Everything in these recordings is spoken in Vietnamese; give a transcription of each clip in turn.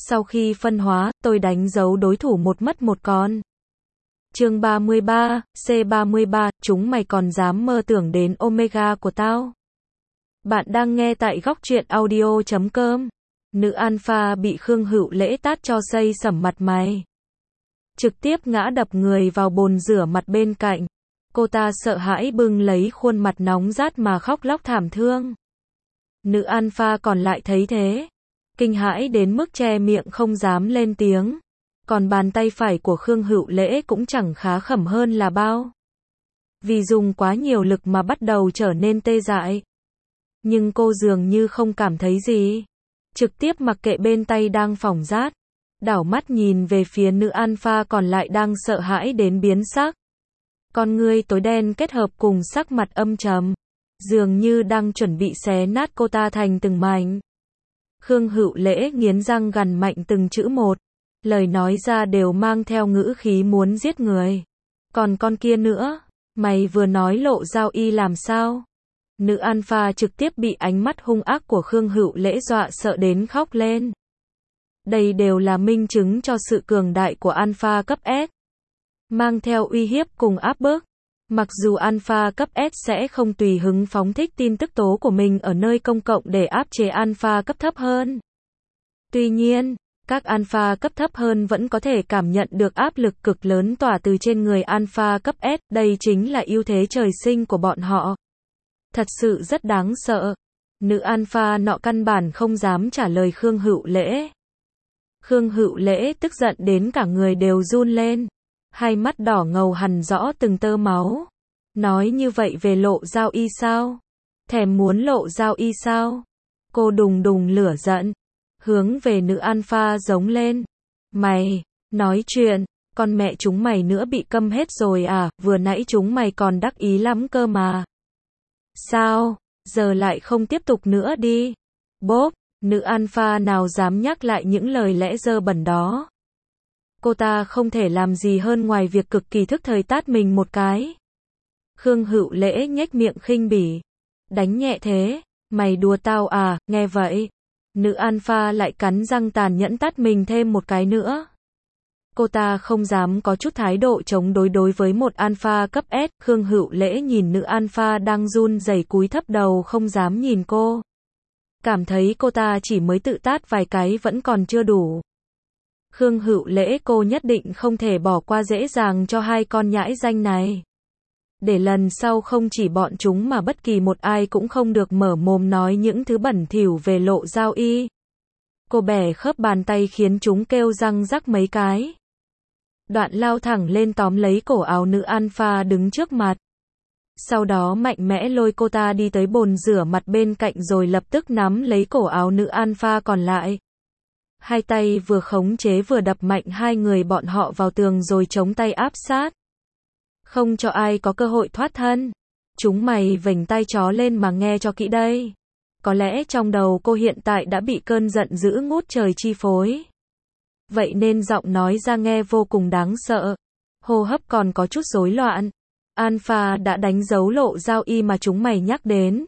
Sau khi phân hóa, tôi đánh dấu đối thủ một mất một còn. Chương 33, C33, chúng mày còn dám mơ tưởng đến Omega của tao. Bạn đang nghe tại góc truyện audio.com. Nữ alpha bị Khương Hữu Lễ tát cho xây sẩm mặt mày. Trực tiếp ngã đập người vào bồn rửa mặt bên cạnh. Cô ta sợ hãi bưng lấy khuôn mặt nóng rát mà khóc lóc thảm thương. Nữ alpha còn lại thấy thế, kinh hãi đến mức che miệng không dám lên tiếng. Còn bàn tay phải của Khương Hữu Lễ cũng chẳng khá khẩm hơn là bao. Vì dùng quá nhiều lực mà bắt đầu trở nên tê dại. Nhưng cô dường như không cảm thấy gì. Trực tiếp mặc kệ bên tay đang phỏng rát. Đảo mắt nhìn về phía nữ alpha còn lại đang sợ hãi đến biến sắc. Con ngươi tối đen kết hợp cùng sắc mặt âm trầm. Dường như đang chuẩn bị xé nát cô ta thành từng mảnh. Khương Hữu Lễ nghiến răng gằn mạnh từng chữ một. Lời nói ra đều mang theo ngữ khí muốn giết người. Còn con kia nữa, mày vừa nói Lộ Giao Y làm sao? Nữ alpha trực tiếp bị ánh mắt hung ác của Khương Hữu Lễ dọa sợ đến khóc lên. Đây đều là minh chứng cho sự cường đại của alpha cấp S. Mang theo uy hiếp cùng áp bức. Mặc dù alpha cấp S sẽ không tùy hứng phóng thích tin tức tố của mình ở nơi công cộng để áp chế alpha cấp thấp hơn. Tuy nhiên, các alpha cấp thấp hơn vẫn có thể cảm nhận được áp lực cực lớn tỏa từ trên người alpha cấp S, đây chính là ưu thế trời sinh của bọn họ. Thật sự rất đáng sợ. Nữ alpha nọ căn bản không dám trả lời Khương Hữu Lễ. Khương Hữu Lễ tức giận đến cả người đều run lên. Hai mắt đỏ ngầu hằn rõ từng tơ máu. Nói như vậy về Lộ Giao Y sao? Thèm muốn Lộ Giao Y sao? Cô đùng đùng lửa giận. Hướng về nữ alpha giống lên. Mày, nói chuyện, con mẹ chúng mày nữa bị câm hết rồi à, vừa nãy chúng mày còn đắc ý lắm cơ mà. Sao, giờ lại không tiếp tục nữa đi. Bốp, nữ alpha nào dám nhắc lại những lời lẽ dơ bẩn đó. Cô ta không thể làm gì hơn ngoài việc cực kỳ thức thời tát mình một cái. Khương Hữu Lễ nhếch miệng khinh bỉ. Đánh nhẹ thế, mày đùa tao à, nghe vậy. Nữ alpha lại cắn răng tàn nhẫn tát mình thêm một cái nữa. Cô ta không dám có chút thái độ chống đối với một alpha cấp S. Khương Hữu Lễ nhìn nữ alpha đang run rẩy cúi thấp đầu không dám nhìn cô. Cảm thấy cô ta chỉ mới tự tát vài cái vẫn còn chưa đủ. Khương Hữu Lễ cô nhất định không thể bỏ qua dễ dàng cho hai con nhãi danh này. Để lần sau không chỉ bọn chúng mà bất kỳ một ai cũng không được mở mồm nói những thứ bẩn thỉu về Lộ Giao Y. Cô bẻ khớp bàn tay khiến chúng kêu răng rắc mấy cái. Đoạn lao thẳng lên tóm lấy cổ áo nữ alpha đứng trước mặt. Sau đó mạnh mẽ lôi cô ta đi tới bồn rửa mặt bên cạnh rồi lập tức nắm lấy cổ áo nữ alpha còn lại. Hai tay vừa khống chế vừa đập mạnh hai người bọn họ vào tường rồi chống tay áp sát. Không cho ai có cơ hội thoát thân. Chúng mày vểnh tai chó lên mà nghe cho kỹ đây. Có lẽ trong đầu cô hiện tại đã bị cơn giận dữ ngút trời chi phối. Vậy nên giọng nói ra nghe vô cùng đáng sợ. Hô hấp còn có chút rối loạn. Alpha đã đánh dấu Lộ Giao Y mà chúng mày nhắc đến.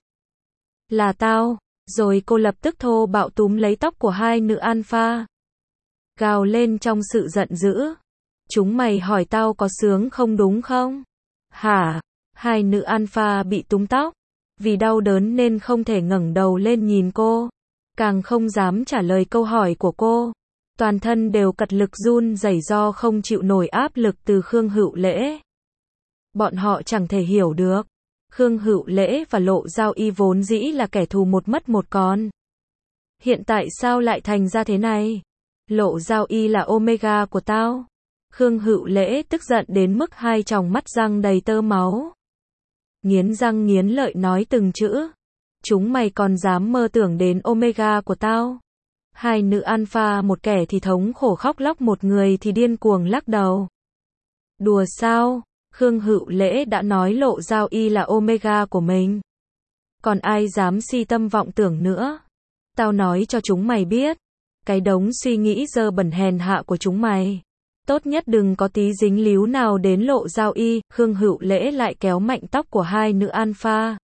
Là tao. Rồi cô lập tức thô bạo túm lấy tóc của hai nữ alpha. Gào lên trong sự giận dữ. Chúng mày hỏi tao có sướng không đúng không? Hả? Hai nữ alpha bị túm tóc. Vì đau đớn nên không thể ngẩng đầu lên nhìn cô. Càng không dám trả lời câu hỏi của cô. Toàn thân đều cật lực run rẩy do không chịu nổi áp lực từ Khương Hữu Lễ. Bọn họ chẳng thể hiểu được. Khương Hữu Lễ và Lộ Giao Y vốn dĩ là kẻ thù một mất một còn. Hiện tại sao lại thành ra thế này? Lộ Giao Y là Omega của tao. Khương Hữu Lễ tức giận đến mức hai tròng mắt răng đầy tơ máu. Nghiến răng nghiến lợi nói từng chữ. Chúng mày còn dám mơ tưởng đến Omega của tao. Hai nữ alpha một kẻ thì thống khổ khóc lóc một người thì điên cuồng lắc đầu. Đùa sao? Khương Hữu Lễ đã nói Lộ Giao Y là Omega của mình. Còn ai dám si tâm vọng tưởng nữa? Tao nói cho chúng mày biết. Cái đống suy nghĩ dơ bẩn hèn hạ của chúng mày. Tốt nhất đừng có tí dính líu nào đến Lộ Giao Y. Khương Hữu Lễ lại kéo mạnh tóc của hai nữ alpha.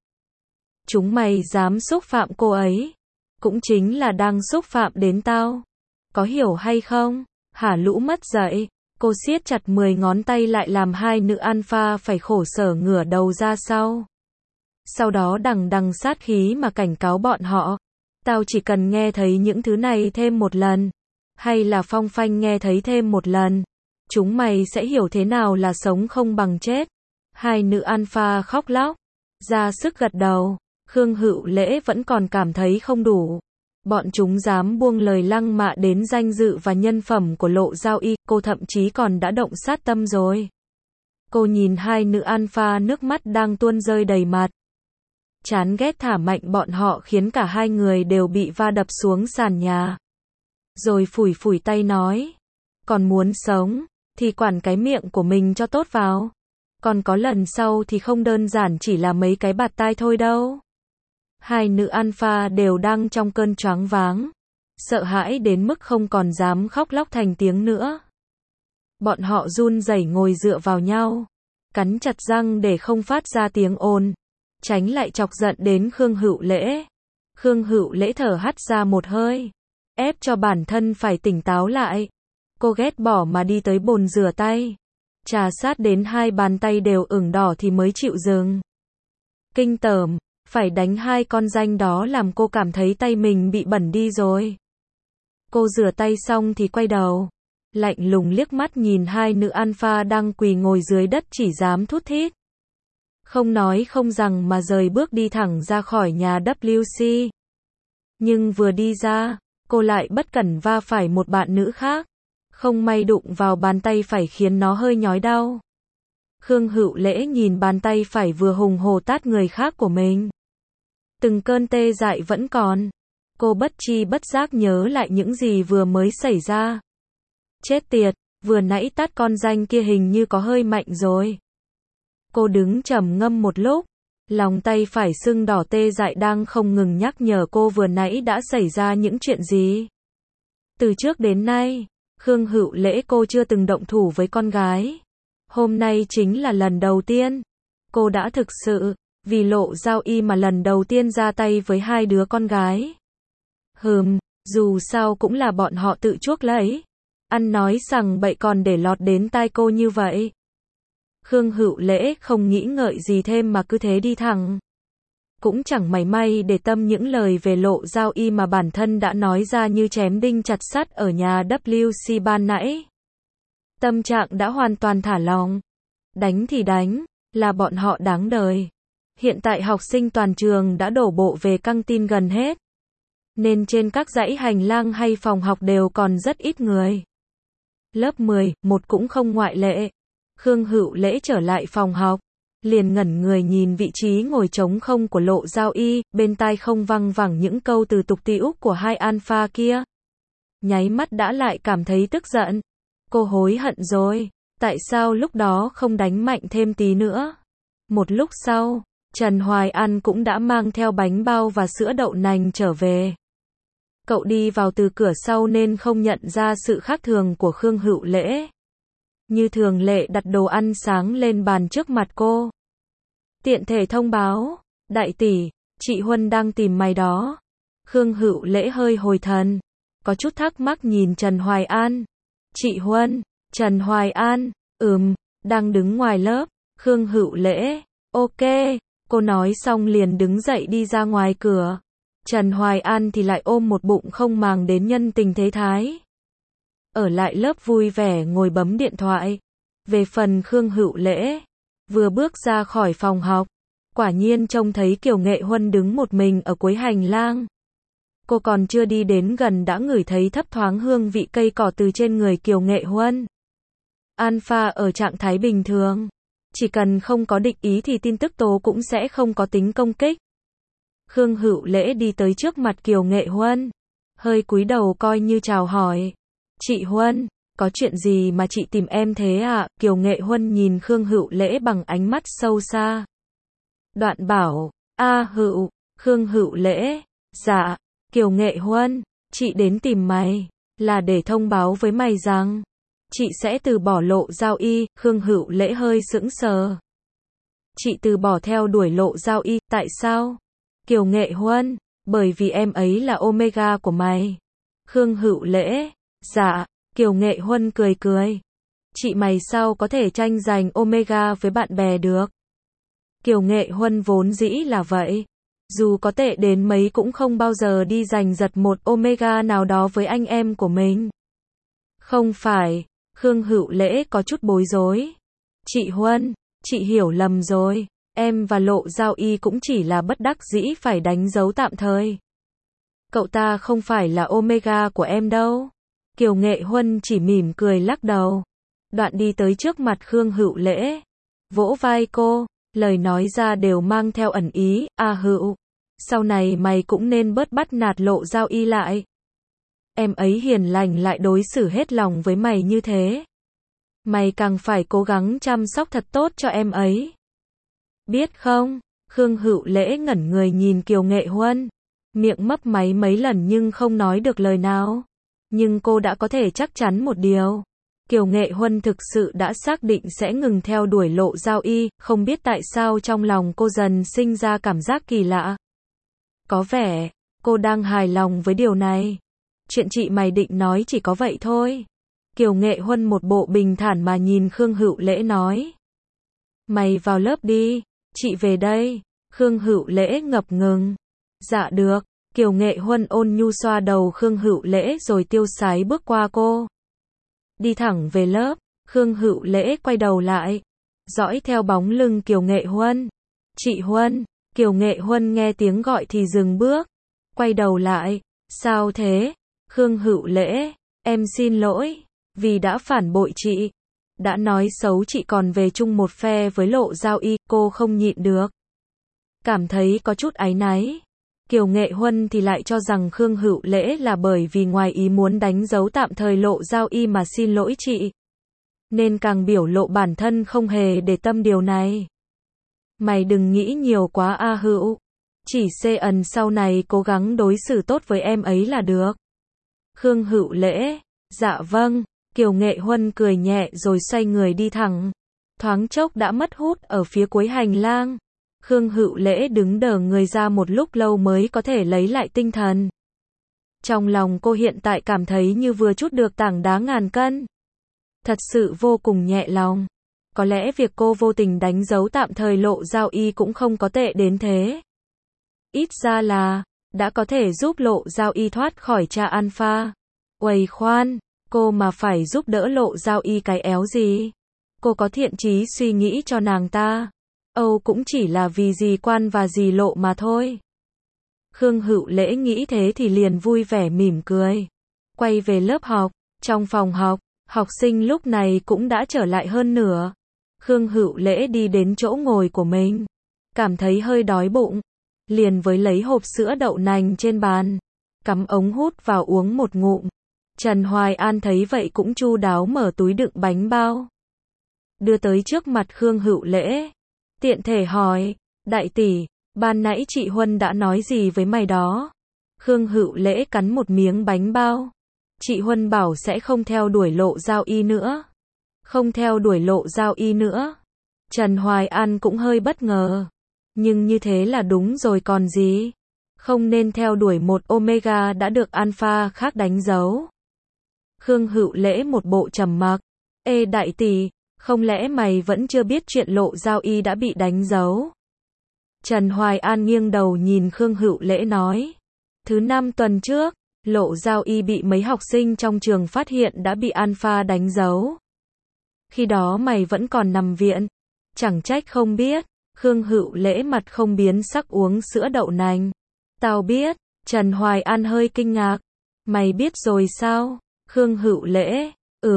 Chúng mày dám xúc phạm cô ấy. Cũng chính là đang xúc phạm đến tao. có hiểu hay không? Hả lũ mất dạy. Cô siết chặt 10 ngón tay lại làm hai nữ alpha phải khổ sở ngửa đầu ra sau. Sau đó đằng đằng sát khí mà cảnh cáo bọn họ. Tao chỉ cần nghe thấy những thứ này thêm một lần. Hay là Phong Phanh nghe thấy thêm một lần. Chúng mày sẽ hiểu thế nào là sống không bằng chết. Hai nữ alpha khóc lóc. Ra sức gật đầu. Khương Hữu Lễ vẫn còn cảm thấy không đủ. Bọn chúng dám buông lời lăng mạ đến danh dự và nhân phẩm của Lộ Giao Y, cô thậm chí còn đã động sát tâm rồi. Cô nhìn hai nữ alpha nước mắt đang tuôn rơi đầy mặt. Chán ghét thả mạnh bọn họ khiến cả hai người đều bị va đập xuống sàn nhà. Rồi phủi phủi tay nói. Còn muốn sống, thì quản cái miệng của mình cho tốt vào. Còn có lần sau thì không đơn giản chỉ là mấy cái bạt tai thôi đâu. Hai nữ alpha đều đang trong cơn choáng váng. Sợ hãi đến mức không còn dám khóc lóc thành tiếng nữa. Bọn họ run rẩy ngồi dựa vào nhau. Cắn chặt răng để không phát ra tiếng ồn. Tránh lại chọc giận đến Khương Hữu Lễ. Khương Hữu Lễ thở hắt ra một hơi. Ép cho bản thân phải tỉnh táo lại. Cô ghét bỏ mà đi tới bồn rửa tay. Trà sát đến hai bàn tay đều ửng đỏ thì mới chịu dừng. Kinh tởm, phải đánh hai con danh đó làm cô cảm thấy tay mình bị bẩn đi rồi. Cô rửa tay xong thì quay đầu. Lạnh lùng liếc mắt nhìn hai nữ alpha đang quỳ ngồi dưới đất chỉ dám thút thít. Không nói không rằng mà rời bước đi thẳng ra khỏi nhà WC. Nhưng vừa đi ra, cô lại bất cẩn va phải một bạn nữ khác. Không may đụng vào bàn tay phải khiến nó hơi nhói đau. Khương Hữu Lễ nhìn bàn tay phải vừa hùng hổ tát người khác của mình. Từng cơn tê dại vẫn còn. Cô bất tri bất giác nhớ lại những gì vừa mới xảy ra. Chết tiệt, vừa nãy tát con danh kia hình như có hơi mạnh rồi. Cô đứng trầm ngâm một lúc. Lòng tay phải sưng đỏ tê dại đang không ngừng nhắc nhở cô vừa nãy đã xảy ra những chuyện gì. Từ trước đến nay, Khương Hữu Lễ cô chưa từng động thủ với con gái. Hôm nay chính là lần đầu tiên. Cô đã thực sự, vì Lộ Giao Y mà lần đầu tiên ra tay với hai đứa con gái. Dù sao cũng là bọn họ tự chuốc lấy. Ăn nói sằng bậy còn để lọt đến tai cô như vậy. Khương Hữu Lễ không nghĩ ngợi gì thêm mà cứ thế đi thẳng. Cũng chẳng mảy may để tâm những lời về Lộ Giao Y mà bản thân đã nói ra như chém đinh chặt sắt ở nhà WC ban nãy. Tâm trạng đã hoàn toàn thả lỏng. Đánh thì đánh, là bọn họ đáng đời. Hiện tại học sinh toàn trường đã đổ bộ về căng tin gần hết. Nên trên các dãy hành lang hay phòng học đều còn rất ít người. Lớp 11 cũng không ngoại lệ. Khương Hữu Lễ trở lại phòng học. Liền ngẩn người nhìn vị trí ngồi trống không của Lộ Giao Y, bên tai không văng vẳng những câu từ tục tĩu của hai alpha kia. Nháy mắt đã lại cảm thấy tức giận. Cô hối hận rồi, tại sao lúc đó không đánh mạnh thêm tí nữa. Một lúc sau, Trần Hoài An cũng đã mang theo bánh bao và sữa đậu nành trở về. Cậu đi vào từ cửa sau nên không nhận ra sự khác thường của Khương Hữu Lễ. Như thường lệ đặt đồ ăn sáng lên bàn trước mặt cô. Tiện thể thông báo, đại tỷ, chị Huân đang tìm mày đó. Khương Hữu Lễ hơi hồi thần, có chút thắc mắc nhìn Trần Hoài An. Chị Huân, Trần Hoài An, đang đứng ngoài lớp. Khương Hữu Lễ, ok, cô nói xong liền đứng dậy đi ra ngoài cửa. Trần Hoài An thì lại ôm một bụng không màng đến nhân tình thế thái. Ở lại lớp vui vẻ ngồi bấm điện thoại. Về phần Khương Hữu Lễ, vừa bước ra khỏi phòng học, quả nhiên trông thấy Kiều Nghệ Huân đứng một mình ở cuối hành lang. Cô còn chưa đi đến gần đã ngửi thấy thấp thoáng hương vị cây cỏ từ trên người Kiều Nghệ Huân. Alpha ở trạng thái bình thường. Chỉ cần không có địch ý thì tin tức tố cũng sẽ không có tính công kích. Khương Hữu Lễ đi tới trước mặt Kiều Nghệ Huân. Hơi cúi đầu coi như chào hỏi. Chị Huân, có chuyện gì mà chị tìm em thế ạ? Kiều Nghệ Huân nhìn Khương Hữu Lễ bằng ánh mắt sâu xa. Đoạn bảo, Hữu, Khương Hữu Lễ, dạ, Kiều Nghệ Huân, chị đến tìm mày, là để thông báo với mày rằng, chị sẽ từ bỏ Lộ Giao Y. Khương Hữu Lễ hơi sững sờ. Chị từ bỏ theo đuổi Lộ Giao Y, tại sao? Kiều Nghệ Huân, bởi vì em ấy là Omega của mày. Khương Hữu Lễ, Dạ, Kiều Nghệ Huân cười cười. Chị mày sao có thể tranh giành Omega với bạn bè được? Kiều Nghệ Huân vốn dĩ là vậy. Dù có tệ đến mấy cũng không bao giờ đi giành giật một Omega nào đó với anh em của mình. Không phải, Khương Hữu Lễ có chút bối rối. Chị Huân, chị hiểu lầm rồi, em và Lộ Giao Y cũng chỉ là bất đắc dĩ phải đánh dấu tạm thời. Cậu ta không phải là Omega của em đâu. Kiều Nghệ Huân chỉ mỉm cười lắc đầu. Đoạn đi tới trước mặt Khương Hữu Lễ. Vỗ vai cô, lời nói ra đều mang theo ẩn ý. À Hữu, sau này mày cũng nên bớt bắt nạt Lộ Giao Y lại. Em ấy hiền lành lại đối xử hết lòng với mày như thế. Mày càng phải cố gắng chăm sóc thật tốt cho em ấy. Biết không? Khương Hữu Lễ ngẩn người nhìn Kiều Nghệ Huân. Miệng mấp máy mấy lần nhưng không nói được lời nào. Nhưng cô đã có thể chắc chắn một điều. Kiều Nghệ Huân thực sự đã xác định sẽ ngừng theo đuổi Lộ Giao Y, không biết tại sao trong lòng cô dần sinh ra cảm giác kỳ lạ. Có vẻ, cô đang hài lòng với điều này. Chuyện chị mày định nói chỉ có vậy thôi. Kiều Nghệ Huân một bộ bình thản mà nhìn Khương Hữu Lễ nói. Mày vào lớp đi, chị về đây. Khương Hữu Lễ ngập ngừng. Dạ được. Kiều Nghệ Huân ôn nhu xoa đầu Khương Hữu Lễ rồi tiêu sái bước qua cô. Đi thẳng về lớp, Khương Hữu Lễ quay đầu lại, dõi theo bóng lưng Kiều Nghệ Huân. Chị Huân, Kiều Nghệ Huân nghe tiếng gọi thì dừng bước, quay đầu lại. Sao thế? Khương Hữu Lễ, em xin lỗi, vì đã phản bội chị. Đã nói xấu chị còn về chung một phe với Lộ Giao Y, cô không nhịn được. Cảm thấy có chút áy náy. Kiều Nghệ Huân thì lại cho rằng Khương Hữu Lễ là bởi vì ngoài ý muốn đánh dấu tạm thời Lộ Giao Y mà xin lỗi chị. Nên càng biểu lộ bản thân không hề để tâm điều này. Mày đừng nghĩ nhiều quá a Hữu. Chỉ CN sau này cố gắng đối xử tốt với em ấy là được. Khương Hữu Lễ, dạ vâng. Kiều Nghệ Huân cười nhẹ rồi xoay người đi thẳng. Thoáng chốc đã mất hút ở phía cuối hành lang. Khương Hữu Lễ đứng đờ người ra một lúc lâu mới có thể lấy lại tinh thần. Trong lòng cô hiện tại cảm thấy như vừa trút được tảng đá ngàn cân. Thật sự vô cùng nhẹ lòng. Có lẽ việc cô vô tình đánh dấu tạm thời Lộ Giao Y cũng không có tệ đến thế. Ít ra là, đã có thể giúp Lộ Giao Y thoát khỏi cha alpha. Uầy khoan, cô mà phải giúp đỡ Lộ Giao Y cái éo gì? Cô có thiện chí suy nghĩ cho nàng ta. Âu cũng chỉ là vì dì Quan và dì Lộ mà thôi. Khương Hữu Lễ nghĩ thế thì liền vui vẻ mỉm cười. Quay về lớp học, trong phòng học, học sinh lúc này cũng đã trở lại hơn nửa. Khương Hữu Lễ đi đến chỗ ngồi của mình, cảm thấy hơi đói bụng, liền với lấy hộp sữa đậu nành trên bàn, cắm ống hút vào uống một ngụm. Trần Hoài An thấy vậy cũng chu đáo mở túi đựng bánh bao, đưa tới trước mặt Khương Hữu Lễ. Tiện thể hỏi, đại tỷ, ban nãy chị Huân đã nói gì với mày đó? Khương Hữu Lễ cắn một miếng bánh bao. Chị Huân bảo sẽ không theo đuổi Lộ Giao Y nữa. Không theo đuổi Lộ Giao Y nữa. Trần Hoài An cũng hơi bất ngờ. Nhưng như thế là đúng rồi còn gì. Không nên theo đuổi một Omega đã được Alpha khác đánh dấu. Khương Hữu Lễ một bộ trầm mặc. Ê đại tỷ, không lẽ mày vẫn chưa biết chuyện Lộ Giao Y đã bị đánh dấu? Trần Hoài An nghiêng đầu nhìn Khương Hữu Lễ nói. Thứ 5 tuần trước, Lộ Giao Y bị mấy học sinh trong trường phát hiện đã bị Alpha đánh dấu. Khi đó mày vẫn còn nằm viện. Chẳng trách không biết. Khương Hữu Lễ mặt không biến sắc uống sữa đậu nành. Tao biết. Trần Hoài An hơi kinh ngạc. Mày biết rồi sao? Khương Hữu Lễ.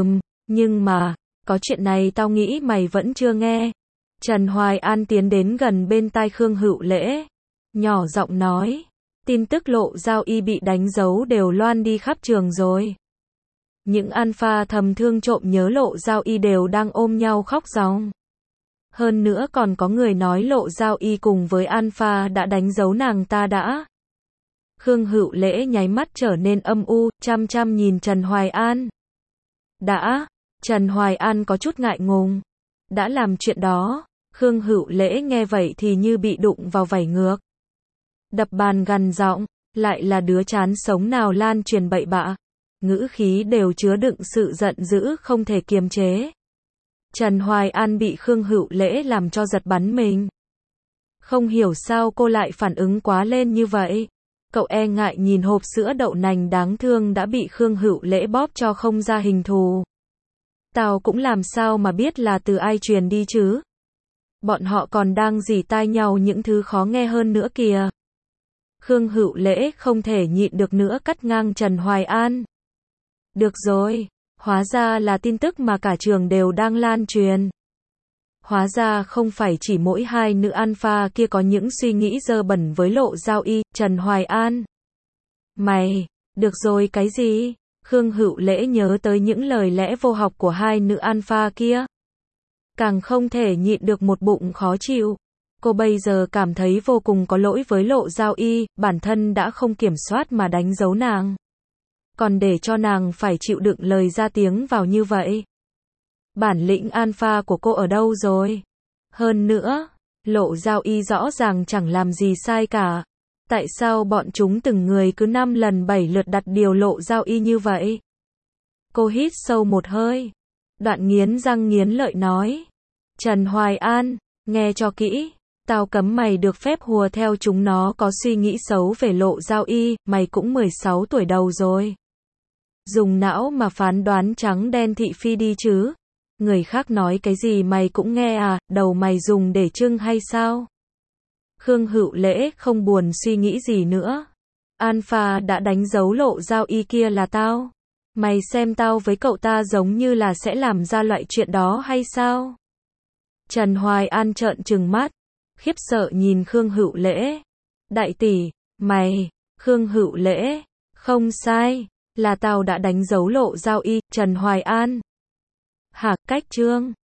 Nhưng mà, có chuyện này tao nghĩ mày vẫn chưa nghe. Trần Hoài An tiến đến gần bên tai Khương Hữu Lễ. Nhỏ giọng nói. Tin tức Lộ Giao Y bị đánh dấu đều loan đi khắp trường rồi. Những alpha thầm thương trộm nhớ Lộ Giao Y đều đang ôm nhau khóc ròng. Hơn nữa còn có người nói Lộ Giao Y cùng với alpha đã đánh dấu nàng ta đã. Khương Hữu Lễ nháy mắt trở nên âm u, chăm chăm nhìn Trần Hoài An. Đã, Trần Hoài An có chút ngại ngùng. Đã làm chuyện đó, Khương Hữu Lễ nghe vậy thì như bị đụng vào vảy ngược. Đập bàn gằn giọng, lại là đứa chán sống nào lan truyền bậy bạ. ngữ khí đều chứa đựng sự giận dữ không thể kiềm chế. Trần Hoài An bị Khương Hữu Lễ làm cho giật bắn mình. Không hiểu sao cô lại phản ứng quá lên như vậy. Cậu e ngại nhìn hộp sữa đậu nành đáng thương đã bị Khương Hữu Lễ bóp cho không ra hình thù. Tao cũng làm sao mà biết là từ ai truyền đi chứ. Bọn họ còn đang rỉ tai nhau những thứ khó nghe hơn nữa kìa. Khương Hữu Lễ không thể nhịn được nữa cắt ngang Trần Hoài An. Được rồi, hóa ra là tin tức mà cả trường đều đang lan truyền. Hóa ra không phải chỉ mỗi hai nữ alpha kia có những suy nghĩ dơ bẩn với Lộ Giao Y, Trần Hoài An. Mày, được rồi cái gì? Khương Hữu Lễ nhớ tới những lời lẽ vô học của hai nữ alpha kia. Càng không thể nhịn được một bụng khó chịu. Cô bây giờ cảm thấy vô cùng có lỗi với Lộ Giao Y, bản thân đã không kiểm soát mà đánh dấu nàng. Còn để cho nàng phải chịu đựng lời ra tiếng vào như vậy. Bản lĩnh alpha của cô ở đâu rồi? Hơn nữa, Lộ Giao Y rõ ràng chẳng làm gì sai cả. Tại sao bọn chúng từng người cứ 5 lần 7 lượt đặt điều Lộ Giao Y như vậy? Cô hít sâu một hơi. Đoạn nghiến răng nghiến lợi nói. Trần Hoài An, nghe cho kỹ. Tao cấm mày được phép hùa theo chúng nó có suy nghĩ xấu về Lộ Giao Y, mày cũng 16 tuổi đầu rồi. Dùng não mà phán đoán trắng đen thị phi đi chứ. Người khác nói cái gì mày cũng nghe à, đầu mày dùng để trưng hay sao? Khương Hữu Lễ không buồn suy nghĩ gì nữa. Alpha đã đánh dấu Lộ Giao Y kia là tao. Mày xem tao với cậu ta giống như là sẽ làm ra loại chuyện đó hay sao? Trần Hoài An trợn trừng mắt, khiếp sợ nhìn Khương Hữu Lễ. Đại tỷ, mày, Khương Hữu Lễ, không sai, là tao đã đánh dấu Lộ Giao Y, Trần Hoài An. Hả, cách chương